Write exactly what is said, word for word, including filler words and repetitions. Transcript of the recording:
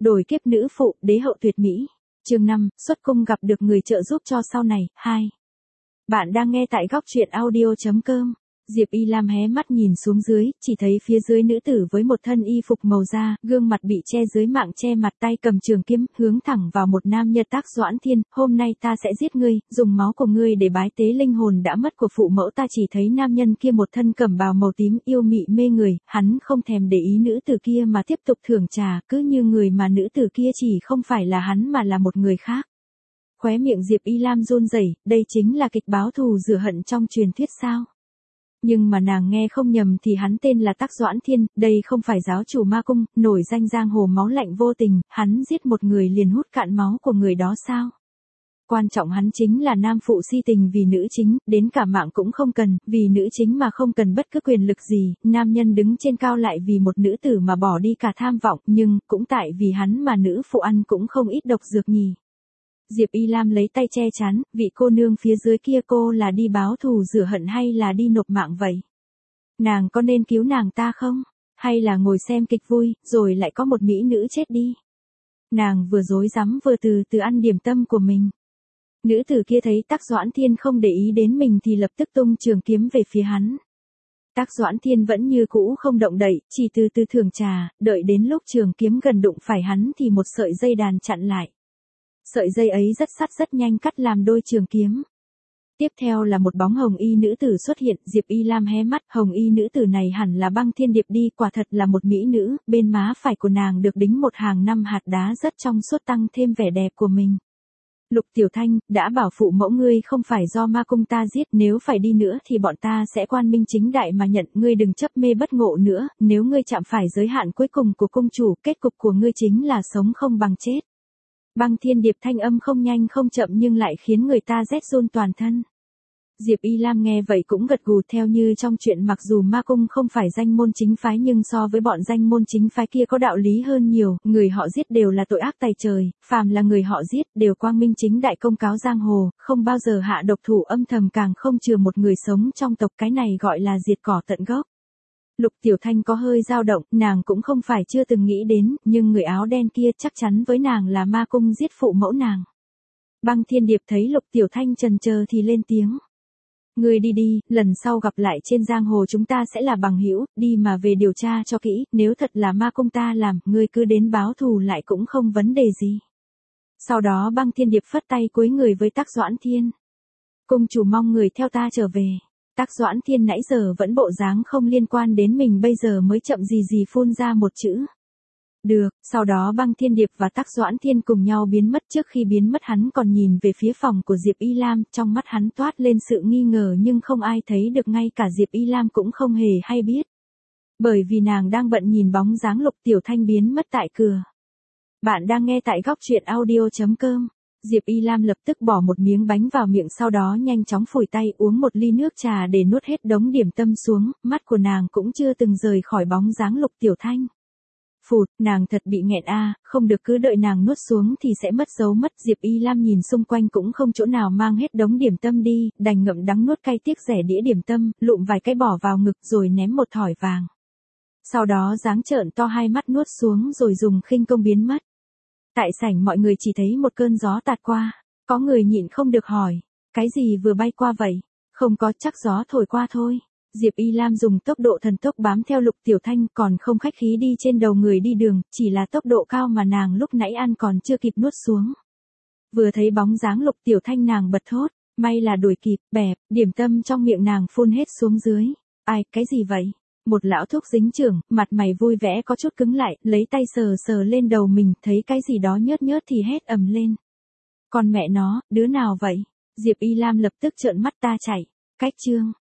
Đổi kiếp nữ phụ, đế hậu tuyệt mỹ. Chương năm, xuất cung gặp được người trợ giúp cho sau này, hai. Bạn đang nghe tại góc truyện audio chấm com. Diệp Y Lam hé mắt nhìn xuống dưới, chỉ thấy phía dưới nữ tử với một thân y phục màu da, gương mặt bị che dưới mạng che mặt, tay cầm trường kiếm, hướng thẳng vào một nam nhân. Tác Doãn Thiên, hôm nay ta sẽ giết ngươi, dùng máu của ngươi để bái tế linh hồn đã mất của phụ mẫu ta. Chỉ thấy nam nhân kia một thân cẩm bào màu tím yêu mị mê người, hắn không thèm để ý nữ tử kia mà tiếp tục thưởng trà, cứ như người mà nữ tử kia chỉ không phải là hắn mà là một người khác. Khóe miệng Diệp Y Lam run rẩy, đây chính là kịch báo thù rửa hận trong truyền thuyết sao? Nhưng mà nàng nghe không nhầm thì hắn tên là Tác Doãn Thiên, đây không phải giáo chủ ma cung, nổi danh giang hồ máu lạnh vô tình, hắn giết một người liền hút cạn máu của người đó sao? Quan trọng hắn chính là nam phụ si tình vì nữ chính, đến cả mạng cũng không cần, vì nữ chính mà không cần bất cứ quyền lực gì, nam nhân đứng trên cao lại vì một nữ tử mà bỏ đi cả tham vọng, nhưng cũng tại vì hắn mà nữ phụ ăn cũng không ít độc dược nhỉ. Diệp Y Lam lấy tay che chắn, vị cô nương phía dưới kia, cô là đi báo thù rửa hận hay là đi nộp mạng vậy? Nàng có nên cứu nàng ta không? Hay là ngồi xem kịch vui, rồi lại có một mỹ nữ chết đi? Nàng vừa rối rắm vừa từ từ ăn điểm tâm của mình. Nữ tử kia thấy Tác Doãn Thiên không để ý đến mình thì lập tức tung trường kiếm về phía hắn. Tác Doãn Thiên vẫn như cũ không động đậy, chỉ từ từ thưởng trà, đợi đến lúc trường kiếm gần đụng phải hắn thì một sợi dây đàn chặn lại. Sợi dây ấy rất sắt rất nhanh cắt làm đôi trường kiếm. Tiếp theo là một bóng hồng y nữ tử xuất hiện, Diệp Y Lam hé mắt, hồng y nữ tử này hẳn là Băng Thiên Điệp đi, quả thật là một mỹ nữ, bên má phải của nàng được đính một hàng năm hạt đá rất trong suốt tăng thêm vẻ đẹp của mình. Lục Tiểu Thanh, đã bảo phụ mẫu ngươi không phải do ma cung ta giết, nếu phải đi nữa thì bọn ta sẽ quan minh chính đại mà nhận, ngươi đừng chấp mê bất ngộ nữa, nếu ngươi chạm phải giới hạn cuối cùng của cung chủ, kết cục của ngươi chính là sống không bằng chết. Băng Thiên Điệp thanh âm không nhanh không chậm nhưng lại khiến người ta rét run toàn thân. Diệp Y Lam nghe vậy cũng gật gù, theo như trong chuyện mặc dù ma cung không phải danh môn chính phái nhưng so với bọn danh môn chính phái kia có đạo lý hơn nhiều, người họ giết đều là tội ác tày trời, phàm là người họ giết đều quang minh chính đại công cáo giang hồ, không bao giờ hạ độc thủ âm thầm, càng không chừa một người sống trong tộc, cái này gọi là diệt cỏ tận gốc. Lục Tiểu Thanh có hơi dao động, nàng cũng không phải chưa từng nghĩ đến, nhưng người áo đen kia chắc chắn với nàng là ma cung giết phụ mẫu nàng. Băng Thiên Điệp thấy Lục Tiểu Thanh chần chờ thì lên tiếng. Ngươi đi đi, lần sau gặp lại trên giang hồ chúng ta sẽ là bằng hữu, đi mà về điều tra cho kỹ, nếu thật là ma cung ta làm, ngươi cứ đến báo thù lại cũng không vấn đề gì. Sau đó Băng Thiên Điệp phất tay cúi người với Tác Doãn Thiên. Cung chủ mong người theo ta trở về. Tác Doãn Thiên nãy giờ vẫn bộ dáng không liên quan đến mình, bây giờ mới chậm gì gì phun ra một chữ. Được, sau đó Băng Thiên Điệp và Tác Doãn Thiên cùng nhau biến mất, trước khi biến mất hắn còn nhìn về phía phòng của Diệp Y Lam, trong mắt hắn toát lên sự nghi ngờ nhưng không ai thấy được, ngay cả Diệp Y Lam cũng không hề hay biết. Bởi vì nàng đang bận nhìn bóng dáng Lục Tiểu Thanh biến mất tại cửa. Bạn đang nghe tại góc truyện audio chấm com. Diệp Y Lam lập tức bỏ một miếng bánh vào miệng, sau đó nhanh chóng phủi tay uống một ly nước trà để nuốt hết đống điểm tâm xuống, mắt của nàng cũng chưa từng rời khỏi bóng dáng Lục Tiểu Thanh. Phụt, nàng thật bị nghẹn a, à, không được, cứ đợi nàng nuốt xuống thì sẽ mất dấu mất. Diệp Y Lam nhìn xung quanh cũng không chỗ nào mang hết đống điểm tâm đi, đành ngậm đắng nuốt cay tiếc rẻ đĩa điểm tâm, lụm vài cái bỏ vào ngực rồi ném một thỏi vàng. Sau đó dáng trợn to hai mắt nuốt xuống rồi dùng khinh công biến mất. Tại sảnh mọi người chỉ thấy một cơn gió tạt qua, có người nhịn không được hỏi, cái gì vừa bay qua vậy? Không có, chắc gió thổi qua thôi. Diệp Y Lam dùng tốc độ thần tốc bám theo Lục Tiểu Thanh, còn không khách khí đi trên đầu người đi đường, chỉ là tốc độ cao mà nàng lúc nãy ăn còn chưa kịp nuốt xuống. Vừa thấy bóng dáng Lục Tiểu Thanh nàng bật thốt, may là đuổi kịp, bẹp, điểm tâm trong miệng nàng phun hết xuống dưới. Ai, cái gì vậy? Một lão thúc dính chưởng, mặt mày vui vẻ có chút cứng lại, lấy tay sờ sờ lên đầu mình, thấy cái gì đó nhớt nhớt thì hét ầm lên. Còn mẹ nó, đứa nào vậy? Diệp Y Lam lập tức trợn mắt, ta chạy. Cách chương.